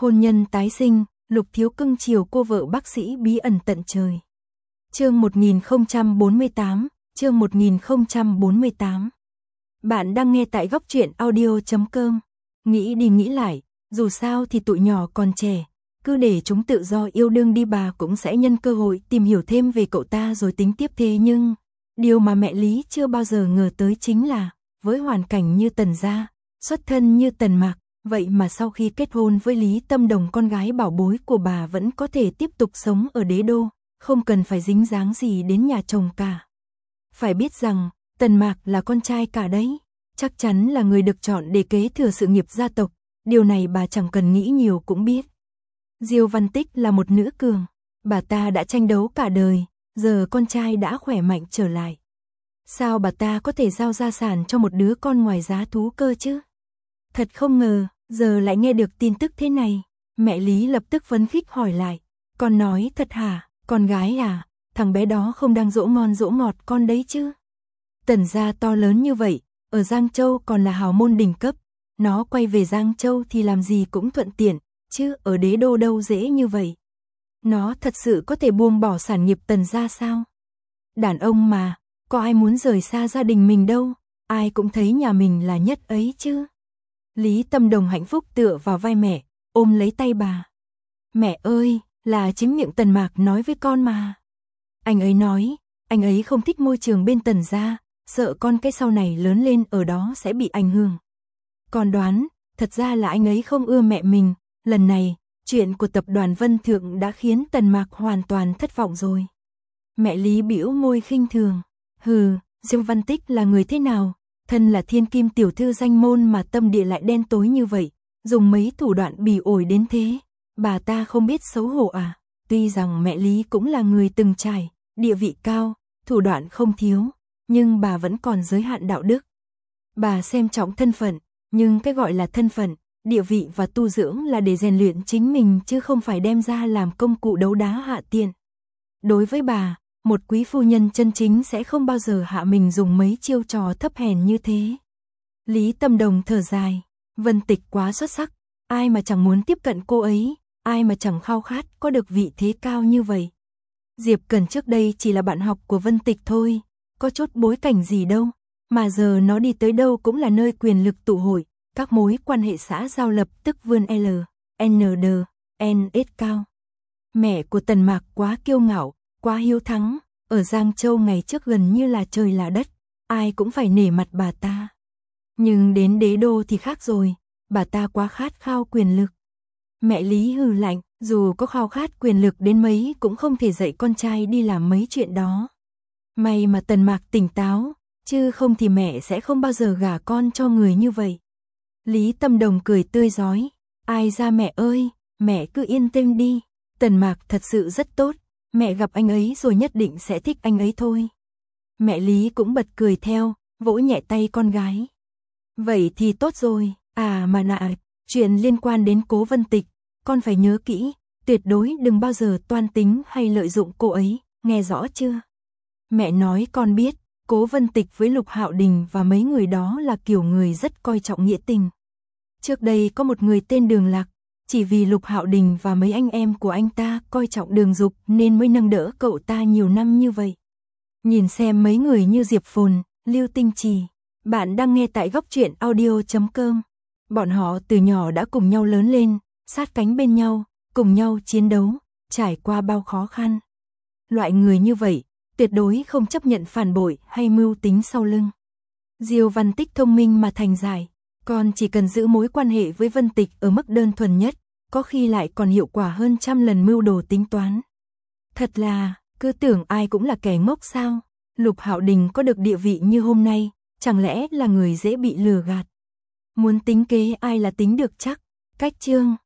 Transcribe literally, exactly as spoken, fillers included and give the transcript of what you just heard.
Hôn nhân tái sinh, Lục Thiếu cưng chiều cô vợ bác sĩ bí ẩn tận trời. Chương một nghìn không trăm bốn mươi tám, chương một nghìn không trăm bốn mươi tám. Bạn đang nghe tại góc truyện audio chấm com. Nghĩ đi nghĩ lại, dù sao thì tụi nhỏ còn trẻ, cứ để chúng tự do yêu đương đi, bà cũng sẽ nhân cơ hội tìm hiểu thêm về cậu ta rồi tính tiếp. Thế nhưng, điều mà mẹ Lý chưa bao giờ ngờ tới chính là, với hoàn cảnh như Tần gia, xuất thân như Tần Mạc, vậy mà sau khi kết hôn với Lý Tâm Đồng, con gái bảo bối của bà vẫn có thể tiếp tục sống ở đế đô, không cần phải dính dáng gì đến nhà chồng cả. Phải biết rằng, Tần Mạc là con trai cả đấy, chắc chắn là người được chọn để kế thừa sự nghiệp gia tộc, điều này bà chẳng cần nghĩ nhiều cũng biết. Diêu Văn Tích là một nữ cường, bà ta đã tranh đấu cả đời, giờ con trai đã khỏe mạnh trở lại. Sao bà ta có thể giao gia sản cho một đứa con ngoài giá thú cơ chứ? Thật không ngờ, giờ lại nghe được tin tức thế này. Mẹ Lý lập tức phấn khích hỏi lại, con nói thật hả, con gái à, thằng bé đó không đang dỗ ngon dỗ ngọt con đấy chứ? Tần gia to lớn như vậy, ở Giang Châu còn là hào môn đỉnh cấp, nó quay về Giang Châu thì làm gì cũng thuận tiện, chứ ở đế đô đâu dễ như vậy. Nó thật sự có thể buông bỏ sản nghiệp Tần gia sao? Đàn ông mà, có ai muốn rời xa gia đình mình đâu, ai cũng thấy nhà mình là nhất ấy chứ. Lý Tâm Đồng hạnh phúc tựa vào vai mẹ, ôm lấy tay bà. Mẹ ơi, là chính miệng Tần Mạc nói với con mà. Anh ấy nói, anh ấy không thích môi trường bên Tần gia, sợ con cái sau này lớn lên ở đó sẽ bị ảnh hưởng. Con đoán, thật ra là anh ấy không ưa mẹ mình, lần này, chuyện của tập đoàn Vân Thượng đã khiến Tần Mạc hoàn toàn thất vọng rồi. Mẹ Lý bĩu môi khinh thường, hừ, Diêu Văn Tích là người thế nào? Thân là thiên kim tiểu thư danh môn mà tâm địa lại đen tối như vậy, dùng mấy thủ đoạn bỉ ổi đến thế, bà ta không biết xấu hổ à? Tuy rằng mẹ Lý cũng là người từng trải, địa vị cao, thủ đoạn không thiếu, nhưng bà vẫn còn giới hạn đạo đức. Bà xem trọng thân phận, nhưng cái gọi là thân phận, địa vị và tu dưỡng là để rèn luyện chính mình chứ không phải đem ra làm công cụ đấu đá hạ tiện. Đối với bà, một quý phu nhân chân chính sẽ không bao giờ hạ mình dùng mấy chiêu trò thấp hèn như thế. Lý Tâm Đồng thở dài, Vân Tịch quá xuất sắc, ai mà chẳng muốn tiếp cận cô ấy, ai mà chẳng khao khát có được vị thế cao như vậy. Diệp Cẩn trước đây chỉ là bạn học của Vân Tịch thôi, có chút bối cảnh gì đâu, mà giờ nó đi tới đâu cũng là nơi quyền lực tụ hội, các mối quan hệ xã giao lập tức vươn L, N D, N S cao. Mẹ của Tần Mạc quá kiêu ngạo, quá hiếu thắng, ở Giang Châu ngày trước gần như là trời là đất, ai cũng phải nể mặt bà ta. Nhưng đến đế đô thì khác rồi, bà ta quá khát khao quyền lực. Mẹ Lý hừ lạnh, dù có khao khát quyền lực đến mấy cũng không thể dạy con trai đi làm mấy chuyện đó. May mà Tần Mạc tỉnh táo, chứ không thì mẹ sẽ không bao giờ gả con cho người như vậy. Lý Tâm Đồng cười tươi rói, ai ra mẹ ơi, mẹ cứ yên tâm đi, Tần Mạc thật sự rất tốt, mẹ gặp anh ấy rồi nhất định sẽ thích anh ấy thôi. Mẹ Lý cũng bật cười theo, vỗ nhẹ tay con gái. Vậy thì tốt rồi, à mà nạ, chuyện liên quan đến Cố Vân Tịch, con phải nhớ kỹ, tuyệt đối đừng bao giờ toan tính hay lợi dụng cô ấy, nghe rõ chưa? Mẹ nói con biết, Cố Vân Tịch với Lục Hạo Đình và mấy người đó là kiểu người rất coi trọng nghĩa tình. Trước đây có một người tên Đường Lạc, chỉ vì Lục Hạo Đình và mấy anh em của anh ta coi trọng Đường Dục nên mới nâng đỡ cậu ta nhiều năm như vậy. Nhìn xem mấy người như Diệp Phồn, Lưu Tinh Trì, bạn đang nghe tại góc truyện audio chấm com. Bọn họ từ nhỏ đã cùng nhau lớn lên, sát cánh bên nhau, cùng nhau chiến đấu, trải qua bao khó khăn. Loại người như vậy, tuyệt đối không chấp nhận phản bội hay mưu tính sau lưng. Diêu Văn Tích thông minh mà thành giải, còn chỉ cần giữ mối quan hệ với Vân Tịch ở mức đơn thuần nhất, có khi lại còn hiệu quả hơn trăm lần mưu đồ tính toán. Thật là, cứ tưởng ai cũng là kẻ ngốc sao? Lục Hạo Đình có được địa vị như hôm nay, chẳng lẽ là người dễ bị lừa gạt? Muốn tính kế ai là tính được chắc? Cách chương